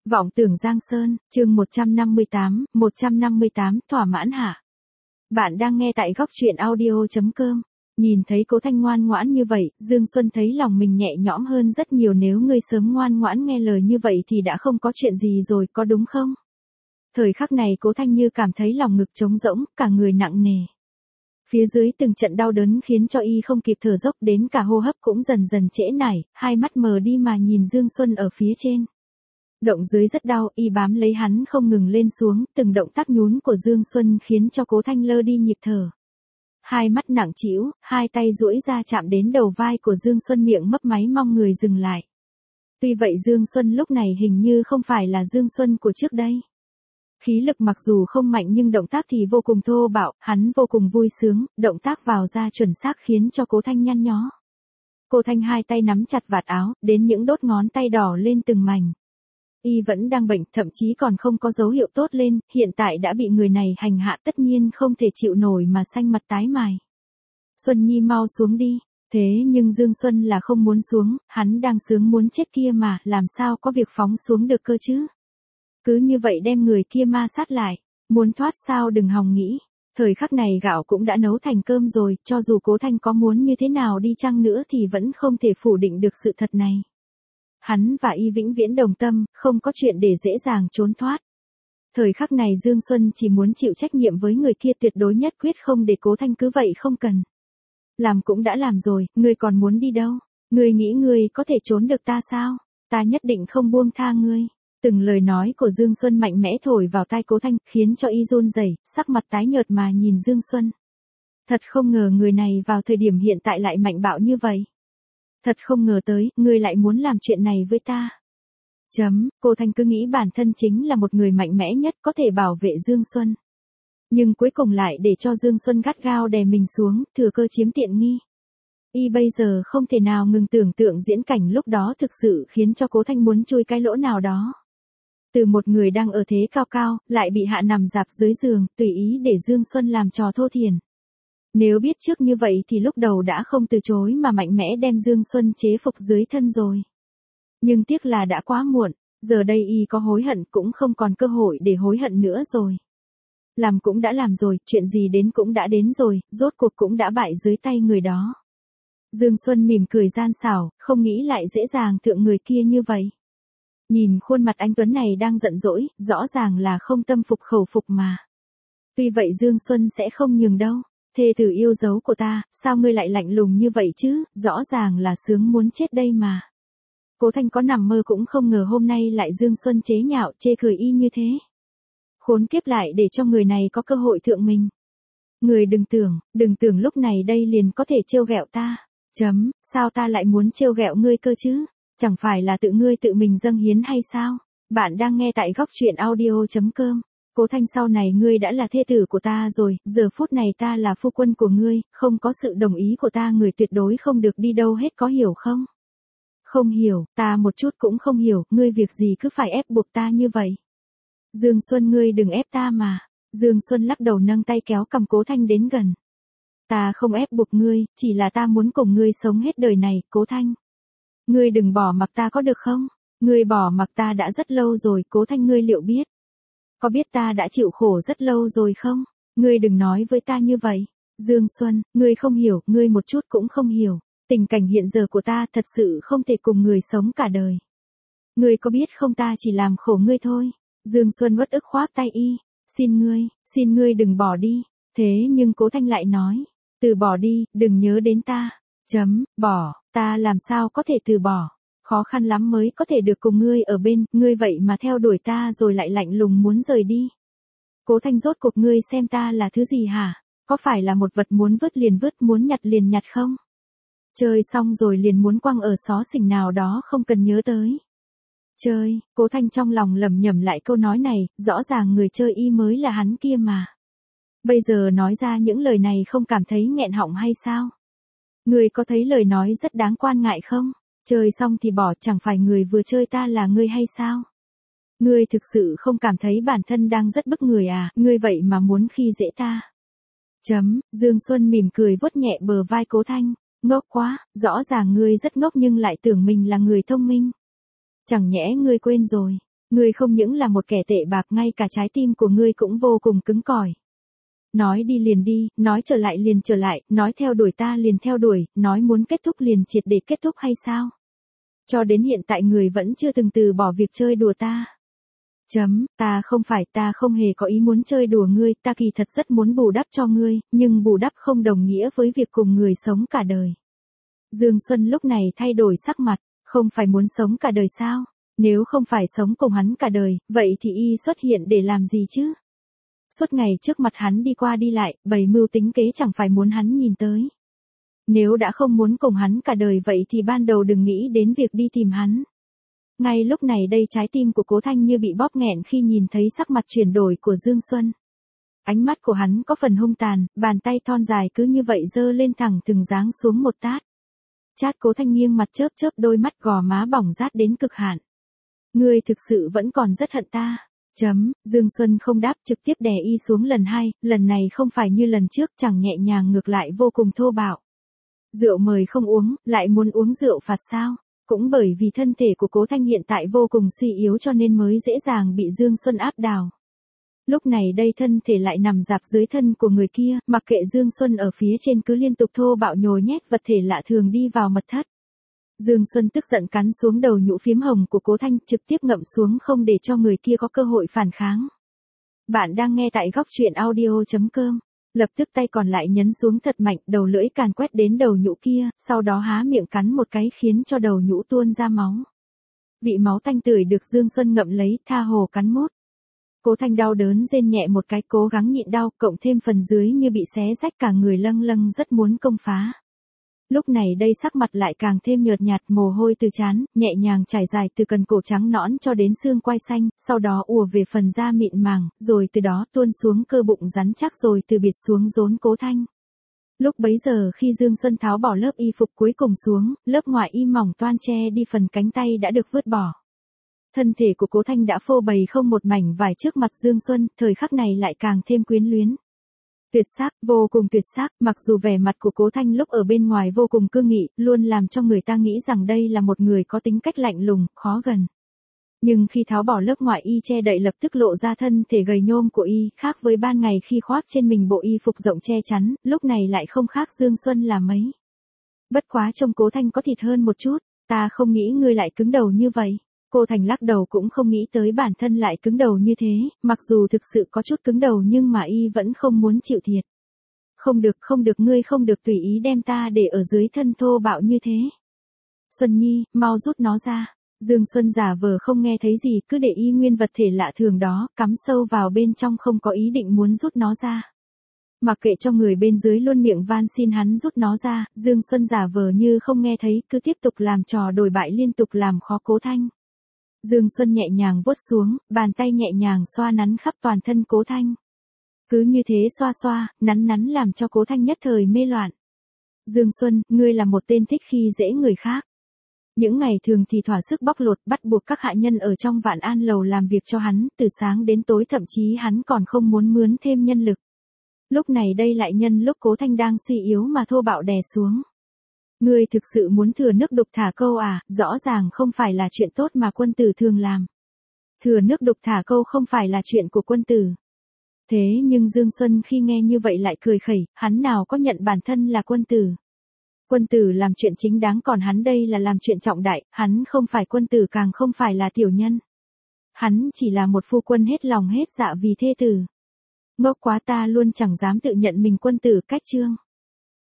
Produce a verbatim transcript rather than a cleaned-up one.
Vọng tưởng Giang Sơn, chương một trăm năm mươi tám, một trăm năm mươi tám, thỏa mãn hả? Bạn đang nghe tại góc truyện audio chấm com. Nhìn thấy Cố Thanh ngoan ngoãn như vậy, Dương Xuân thấy lòng mình nhẹ nhõm hơn rất nhiều. Nếu ngươi sớm ngoan ngoãn nghe lời như vậy thì đã không có chuyện gì rồi, có đúng không? Thời khắc này Cố Thanh như cảm thấy lòng ngực trống rỗng, cả người nặng nề. Phía dưới từng trận đau đớn khiến cho y không kịp thở dốc, đến cả hô hấp cũng dần dần trễ nải, hai mắt mờ đi mà nhìn Dương Xuân ở phía trên. Động dưới rất đau, y bám lấy hắn không ngừng lên xuống, từng động tác nhún của Dương Xuân khiến cho Cố Thanh lơ đi nhịp thở. Hai mắt nặng trĩu, hai tay duỗi ra chạm đến đầu vai của Dương Xuân, miệng mấp máy mong người dừng lại. Tuy vậy Dương Xuân lúc này hình như không phải là Dương Xuân của trước đây. Khí lực mặc dù không mạnh nhưng động tác thì vô cùng thô bạo, hắn vô cùng vui sướng, động tác vào ra chuẩn xác khiến cho Cố Thanh nhăn nhó. Cố Thanh hai tay nắm chặt vạt áo, đến những đốt ngón tay đỏ lên từng mảnh. Y vẫn đang bệnh, thậm chí còn không có dấu hiệu tốt lên, hiện tại đã bị người này hành hạ, tất nhiên không thể chịu nổi mà xanh mặt tái mày. Xuân Nhi mau xuống đi. Thế nhưng Dương Xuân là không muốn xuống, hắn đang sướng muốn chết kia mà, làm sao có việc phóng xuống được cơ chứ? Cứ như vậy đem người kia ma sát lại, muốn thoát sao đừng hòng nghĩ. Thời khắc này gạo cũng đã nấu thành cơm rồi, cho dù Cố Thanh có muốn như thế nào đi chăng nữa thì vẫn không thể phủ định được sự thật này. Hắn và y vĩnh viễn đồng tâm, không có chuyện để dễ dàng trốn thoát. Thời khắc này Dương Xuân chỉ muốn chịu trách nhiệm với người kia, tuyệt đối nhất quyết không để Cố Thanh cứ vậy không cần. Làm cũng đã làm rồi, ngươi còn muốn đi đâu? Ngươi nghĩ ngươi có thể trốn được ta sao? Ta nhất định không buông tha ngươi. Từng lời nói của Dương Xuân mạnh mẽ thổi vào tai Cố Thanh, khiến cho y run rẩy, sắc mặt tái nhợt mà nhìn Dương Xuân. Thật không ngờ người này vào thời điểm hiện tại lại mạnh bạo như vậy. Thật không ngờ tới, ngươi lại muốn làm chuyện này với ta. Chấm, Cố Thanh cứ nghĩ bản thân chính là một người mạnh mẽ nhất có thể bảo vệ Dương Xuân. Nhưng cuối cùng lại để cho Dương Xuân gắt gao đè mình xuống, thừa cơ chiếm tiện nghi. Y bây giờ không thể nào ngừng tưởng tượng diễn cảnh lúc đó, thực sự khiến cho Cố Thanh muốn chui cái lỗ nào đó. Từ một người đang ở thế cao cao, lại bị hạ nằm dạp dưới giường, tùy ý để Dương Xuân làm trò thô thiển. Nếu biết trước như vậy thì lúc đầu đã không từ chối mà mạnh mẽ đem Dương Xuân chế phục dưới thân rồi. Nhưng tiếc là đã quá muộn, giờ đây y có hối hận cũng không còn cơ hội để hối hận nữa rồi. Làm cũng đã làm rồi, chuyện gì đến cũng đã đến rồi, rốt cuộc cũng đã bại dưới tay người đó. Dương Xuân mỉm cười gian xảo, không nghĩ lại dễ dàng thượng người kia như vậy. Nhìn khuôn mặt anh tuấn này đang giận dỗi, rõ ràng là không tâm phục khẩu phục mà. Tuy vậy Dương Xuân sẽ không nhường đâu. Thê tử yêu dấu của ta, sao ngươi lại lạnh lùng như vậy chứ, rõ ràng là sướng muốn chết đây mà. Cố Thanh có nằm mơ cũng không ngờ hôm nay lại Dương Xuân chế nhạo, chê cười y như thế. Khốn kiếp, lại để cho người này có cơ hội thượng mình. Người đừng tưởng, đừng tưởng lúc này đây liền có thể trêu ghẹo ta. Chấm, sao ta lại muốn trêu ghẹo ngươi cơ chứ? Chẳng phải là tự ngươi tự mình dâng hiến hay sao? Bạn đang nghe tại góc truyện audio chấm com. Cố Thanh, sau này ngươi đã là thê tử của ta rồi, giờ phút này ta là phu quân của ngươi, không có sự đồng ý của ta người tuyệt đối không được đi đâu hết, có hiểu không? Không hiểu, ta một chút cũng không hiểu, ngươi việc gì cứ phải ép buộc ta như vậy? Dương Xuân, ngươi đừng ép ta mà. Dương Xuân lắc đầu nâng tay kéo cầm Cố Thanh đến gần. Ta không ép buộc ngươi, chỉ là ta muốn cùng ngươi sống hết đời này, Cố Thanh. Ngươi đừng bỏ mặc ta có được không? Ngươi bỏ mặc ta đã rất lâu rồi, Cố Thanh, ngươi liệu biết? Có biết ta đã chịu khổ rất lâu rồi không? Ngươi đừng nói với ta như vậy. Dương Xuân, ngươi không hiểu, ngươi một chút cũng không hiểu. Tình cảnh hiện giờ của ta thật sự không thể cùng người sống cả đời. Ngươi có biết không, ta chỉ làm khổ ngươi thôi. Dương Xuân uất ức khoác tay y. Xin ngươi, xin ngươi đừng bỏ đi. Thế nhưng Cố Thanh lại nói. Từ bỏ đi, đừng nhớ đến ta. Chấm, bỏ, ta làm sao có thể từ bỏ. Khó khăn lắm mới có thể được cùng ngươi ở bên, ngươi vậy mà theo đuổi ta rồi lại lạnh lùng muốn rời đi. Cố Thanh, rốt cuộc ngươi xem ta là thứ gì hả? Có phải là một vật muốn vứt liền vứt, muốn nhặt liền nhặt không? Chơi xong rồi liền muốn quăng ở xó xỉnh nào đó không cần nhớ tới. Chơi, Cố Thanh trong lòng lẩm nhẩm lại câu nói này, rõ ràng người chơi y mới là hắn kia mà. Bây giờ nói ra những lời này không cảm thấy nghẹn họng hay sao? Ngươi có thấy lời nói rất đáng quan ngại không? Chơi xong thì bỏ, chẳng phải người vừa chơi ta là ngươi hay sao? Ngươi thực sự không cảm thấy bản thân đang rất bức người à, ngươi vậy mà muốn khi dễ ta. Chấm, Dương Xuân mỉm cười vuốt nhẹ bờ vai Cố Thanh, ngốc quá, rõ ràng ngươi rất ngốc nhưng lại tưởng mình là người thông minh. Chẳng nhẽ ngươi quên rồi, Ngươi không những là một kẻ tệ bạc, ngay cả trái tim của ngươi cũng vô cùng cứng cỏi. Nói đi liền đi, nói trở lại liền trở lại, nói theo đuổi ta liền theo đuổi, nói muốn kết thúc liền triệt để kết thúc hay sao? Cho đến hiện tại người vẫn chưa từng từ bỏ việc chơi đùa ta. Chấm, ta không phải, ta không hề có ý muốn chơi đùa ngươi, ta kỳ thật rất muốn bù đắp cho ngươi, nhưng bù đắp không đồng nghĩa với việc cùng người sống cả đời. Dương Xuân lúc này thay đổi sắc mặt, không phải muốn sống cả đời sao? Nếu không phải sống cùng hắn cả đời, vậy thì y xuất hiện để làm gì chứ? Suốt ngày trước mặt hắn đi qua đi lại, bày mưu tính kế chẳng phải muốn hắn nhìn tới. Nếu đã không muốn cùng hắn cả đời vậy thì ban đầu đừng nghĩ đến việc đi tìm hắn. Ngay lúc này đây trái tim của Cố Thanh như bị bóp nghẹn khi nhìn thấy sắc mặt chuyển đổi của Dương Xuân. Ánh mắt của hắn có phần hung tàn, bàn tay thon dài cứ như vậy giơ lên thẳng từng giáng xuống một tát. Chát Cố Thanh nghiêng mặt chớp chớp đôi mắt gò má bỏng rát đến cực hạn. Ngươi thực sự vẫn còn rất hận ta. Chấm, Dương Xuân không đáp, trực tiếp đè y xuống lần hai, lần này không phải như lần trước, chẳng nhẹ nhàng ngược lại vô cùng thô bạo. Rượu mời không uống, lại muốn uống rượu phạt sao? Cũng bởi vì thân thể của Cố Thanh hiện tại vô cùng suy yếu cho nên mới dễ dàng bị Dương Xuân áp đảo. Lúc này đây thân thể lại nằm dạp dưới thân của người kia, mặc kệ Dương Xuân ở phía trên cứ liên tục thô bạo nhồi nhét vật thể lạ thường đi vào mật thất. Dương Xuân tức giận cắn xuống đầu nhũ phiếm hồng của Cố Thanh, trực tiếp ngậm xuống không để cho người kia có cơ hội phản kháng. Bạn đang nghe tại góc truyện audio chấm com. Lập tức tay còn lại nhấn xuống thật mạnh, đầu lưỡi càn quét đến đầu nhũ kia, sau đó há miệng cắn một cái khiến cho đầu nhũ tuôn ra máu. Vị máu tanh tưởi được Dương Xuân ngậm lấy, tha hồ cắn mốt. Cố Thanh đau đớn rên nhẹ một cái, cố gắng nhịn đau, cộng thêm phần dưới như bị xé rách cả người lâng lâng rất muốn công phá. Lúc này đây sắc mặt lại càng thêm nhợt nhạt, mồ hôi từ trán, nhẹ nhàng trải dài từ cần cổ trắng nõn cho đến xương quai xanh, sau đó ùa về phần da mịn màng, rồi từ đó tuôn xuống cơ bụng rắn chắc rồi từ biệt xuống rốn Cố Thanh. Lúc bấy giờ khi Dương Xuân tháo bỏ lớp y phục cuối cùng xuống, lớp ngoại y mỏng toan che đi phần cánh tay đã được vứt bỏ. Thân thể của Cố Thanh đã phô bày không một mảnh vải trước mặt Dương Xuân, thời khắc này lại càng thêm quyến luyến. Tuyệt sắc, vô cùng tuyệt sắc, mặc dù vẻ mặt của Cố Thanh lúc ở bên ngoài vô cùng cương nghị, luôn làm cho người ta nghĩ rằng đây là một người có tính cách lạnh lùng, khó gần. Nhưng khi tháo bỏ lớp ngoại y che đậy lập tức lộ ra thân thể gầy nhôm của y, khác với ban ngày khi khoác trên mình bộ y phục rộng che chắn, lúc này lại không khác Dương Xuân là mấy. Bất quá trông Cố Thanh có thịt hơn một chút, ta không nghĩ ngươi lại cứng đầu như vậy. Cô Thành lắc đầu cũng không nghĩ tới bản thân lại cứng đầu như thế, mặc dù thực sự có chút cứng đầu nhưng mà y vẫn không muốn chịu thiệt. Không được, không được, ngươi không được tùy ý đem ta để ở dưới thân thô bạo như thế. Xuân Nhi, mau rút nó ra. Dương Xuân giả vờ không nghe thấy gì, cứ để y nguyên vật thể lạ thường đó, cắm sâu vào bên trong không có ý định muốn rút nó ra. Mặc kệ cho người bên dưới luôn miệng van xin hắn rút nó ra, Dương Xuân giả vờ như không nghe thấy, cứ tiếp tục làm trò đổi bại liên tục làm khó Cố Thanh. Dương Xuân nhẹ nhàng vuốt xuống, bàn tay nhẹ nhàng xoa nắn khắp toàn thân Cố Thanh. Cứ như thế xoa xoa, nắn nắn làm cho Cố Thanh nhất thời mê loạn. Dương Xuân, ngươi là một tên thích khi dễ người khác. Những ngày thường thì thỏa sức bóc lột bắt buộc các hạ nhân ở trong Vạn An lầu làm việc cho hắn, từ sáng đến tối thậm chí hắn còn không muốn mướn thêm nhân lực. Lúc này đây lại nhân lúc Cố Thanh đang suy yếu mà thô bạo đè xuống. Ngươi thực sự muốn thừa nước đục thả câu à, rõ ràng không phải là chuyện tốt mà quân tử thường làm. Thừa nước đục thả câu không phải là chuyện của quân tử. Thế nhưng Dương Xuân khi nghe như vậy lại cười khẩy, hắn nào có nhận bản thân là quân tử. Quân tử làm chuyện chính đáng còn hắn đây là làm chuyện trọng đại, hắn không phải quân tử càng không phải là tiểu nhân. Hắn chỉ là một phu quân hết lòng hết dạ vì thê tử. Ngốc quá, ta luôn chẳng dám tự nhận mình quân tử cách chương.